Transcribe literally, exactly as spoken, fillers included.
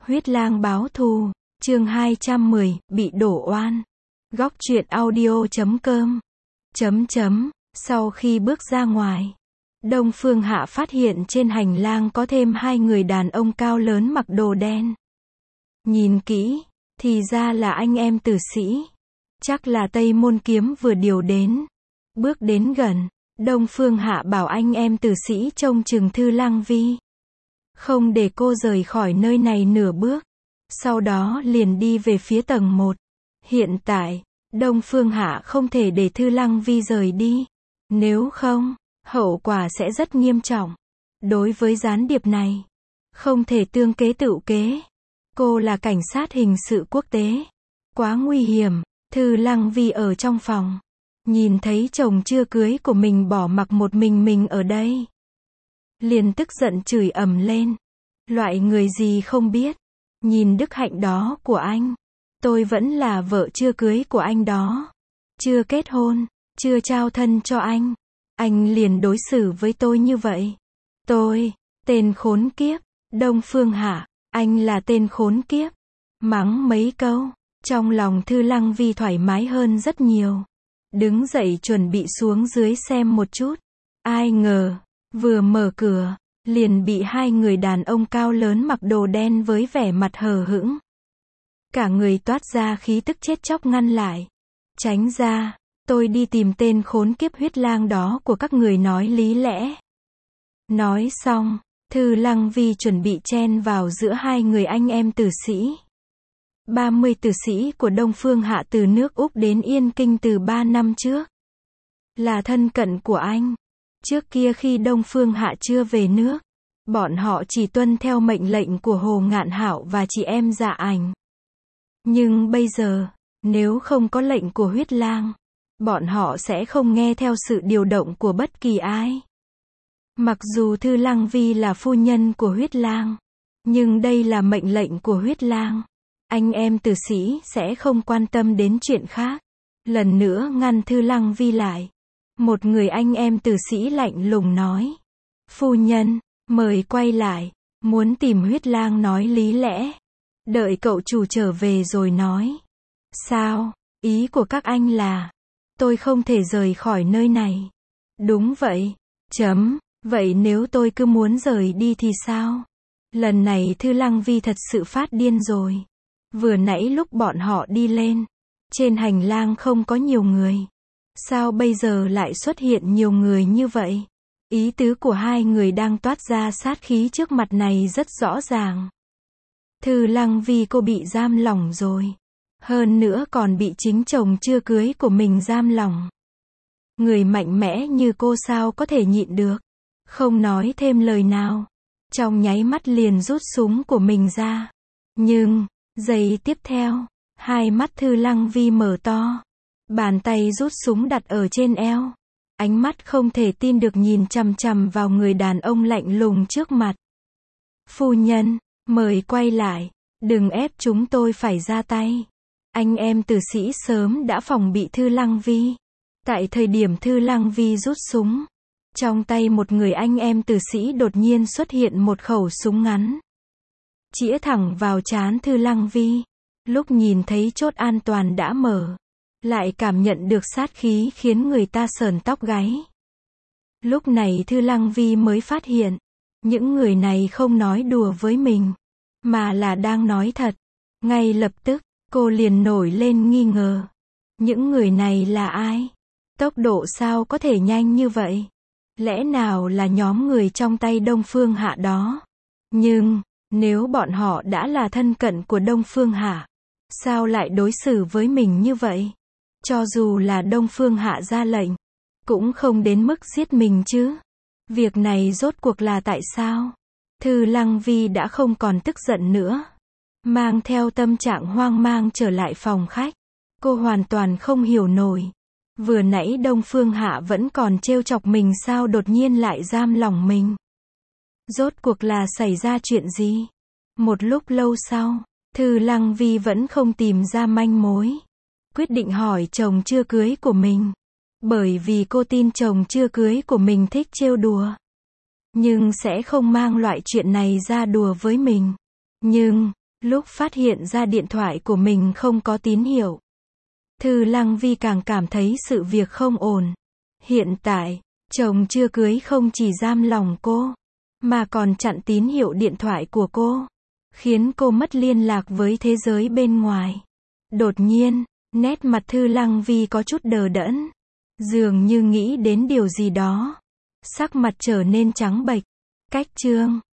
Huyết lang báo thù, chương hai trăm mười, bị đổ oan. Góc truyện audio chấm com. Chấm chấm, sau khi bước ra ngoài, Đông Phương Hạ phát hiện trên hành lang có thêm hai người đàn ông cao lớn mặc đồ đen. Nhìn kỹ, thì ra là anh em tử sĩ. Chắc là Tây Môn Kiếm vừa điều đến. Bước đến gần, Đông Phương Hạ bảo anh em tử sĩ trông chừng Thư Lăng Vi, không để cô rời khỏi nơi này nửa bước. Sau đó liền đi về phía tầng một. Hiện tại, Đông Phương Hạ không thể để Thư Lăng Vi rời đi. Nếu không, hậu quả sẽ rất nghiêm trọng. Đối với gián điệp này, không thể tương kế tựu kế. Cô là cảnh sát hình sự quốc tế. Quá nguy hiểm. Thư Lăng Vi ở trong phòng, nhìn thấy chồng chưa cưới của mình bỏ mặc một mình mình ở đây, liền tức giận chửi ầm lên. Loại người gì không biết. Nhìn đức hạnh đó của anh. Tôi vẫn là vợ chưa cưới của anh đó. Chưa kết hôn, chưa trao thân cho anh. Anh liền đối xử với tôi như vậy. Tôi, tên khốn kiếp. Đông Phương Hạ, anh là tên khốn kiếp. Mắng mấy câu, trong lòng Thư Lăng Vi thoải mái hơn rất nhiều. Đứng dậy chuẩn bị xuống dưới xem một chút. Ai ngờ, vừa mở cửa, liền bị hai người đàn ông cao lớn mặc đồ đen với vẻ mặt hờ hững, cả người toát ra khí tức chết chóc ngăn lại. Tránh ra, tôi đi tìm tên khốn kiếp huyết lang đó của các người nói lý lẽ. Nói xong, Thư Lăng Vi chuẩn bị chen vào giữa hai người anh em tử sĩ. ba mươi tử sĩ của Đông Phương Hạ từ nước Úc đến Yên Kinh từ ba năm trước. Là thân cận của anh. Trước kia khi Đông Phương Hạ chưa về nước, bọn họ chỉ tuân theo mệnh lệnh của Hồ Ngạn Hạo và chị em Dạ Ảnh. Nhưng bây giờ, nếu không có lệnh của huyết lang, bọn họ sẽ không nghe theo sự điều động của bất kỳ ai. Mặc dù Thư Lăng Vi là phu nhân của huyết lang, nhưng đây là mệnh lệnh của huyết lang. Anh em tử sĩ sẽ không quan tâm đến chuyện khác. Lần nữa ngăn Thư Lăng Vi lại. Một người anh em tử sĩ lạnh lùng nói. Phu nhân, mời quay lại. Muốn tìm huyết lang nói lý lẽ. Đợi cậu chủ trở về rồi nói. Sao? Ý của các anh là tôi không thể rời khỏi nơi này. Đúng vậy. Chấm. Vậy nếu tôi cứ muốn rời đi thì sao? Lần này Thư Lăng Vi thật sự phát điên rồi. Vừa nãy lúc bọn họ đi lên, trên hành lang không có nhiều người. Sao bây giờ lại xuất hiện nhiều người như vậy? Ý tứ của hai người đang toát ra sát khí trước mặt này rất rõ ràng. Thư Lăng Vi cô bị giam lỏng rồi. Hơn nữa còn bị chính chồng chưa cưới của mình giam lỏng. Người mạnh mẽ như cô sao có thể nhịn được. Không nói thêm lời nào. Trong nháy mắt liền rút súng của mình ra. Nhưng, giây tiếp theo, hai mắt Thư Lăng Vi mở to. Bàn tay rút súng đặt ở trên eo. Ánh mắt không thể tin được nhìn chằm chằm vào người đàn ông lạnh lùng trước mặt. Phu nhân, mời quay lại. Đừng ép chúng tôi phải ra tay. Anh em tử sĩ sớm đã phòng bị Thư Lăng Vi. Tại thời điểm Thư Lăng Vi rút súng, trong tay một người anh em tử sĩ đột nhiên xuất hiện một khẩu súng ngắn. Chĩa thẳng vào trán Thư Lăng Vi. Lúc nhìn thấy chốt an toàn đã mở, lại cảm nhận được sát khí khiến người ta sởn tóc gáy. Lúc này Thư Lăng Vi mới phát hiện, những người này không nói đùa với mình, mà là đang nói thật. Ngay lập tức, cô liền nổi lên nghi ngờ. Những người này là ai? Tốc độ sao có thể nhanh như vậy? Lẽ nào là nhóm người trong tay Đông Phương Hạ đó? Nhưng, nếu bọn họ đã là thân cận của Đông Phương Hạ, sao lại đối xử với mình như vậy? Cho dù là Đông Phương Hạ ra lệnh, cũng không đến mức giết mình chứ. Việc này rốt cuộc là tại sao? Thư Lăng Vi đã không còn tức giận nữa. Mang theo tâm trạng hoang mang trở lại phòng khách. Cô hoàn toàn không hiểu nổi. Vừa nãy Đông Phương Hạ vẫn còn trêu chọc mình sao đột nhiên lại giam lỏng mình. Rốt cuộc là xảy ra chuyện gì? Một lúc lâu sau, Thư Lăng Vi vẫn không tìm ra manh mối. Quyết định hỏi chồng chưa cưới của mình. Bởi vì cô tin chồng chưa cưới của mình thích trêu đùa. Nhưng sẽ không mang loại chuyện này ra đùa với mình. Nhưng, Lúc phát hiện ra điện thoại của mình không có tín hiệu, Thư Lăng Vi càng cảm thấy sự việc không ổn. Hiện tại, chồng chưa cưới không chỉ giam lòng cô, mà còn chặn tín hiệu điện thoại của cô, khiến cô mất liên lạc với thế giới bên ngoài. Đột nhiên, nét mặt Thư Lăng Vi có chút đờ đẫn, dường như nghĩ đến điều gì đó. Sắc mặt trở nên trắng bệch. Cách chương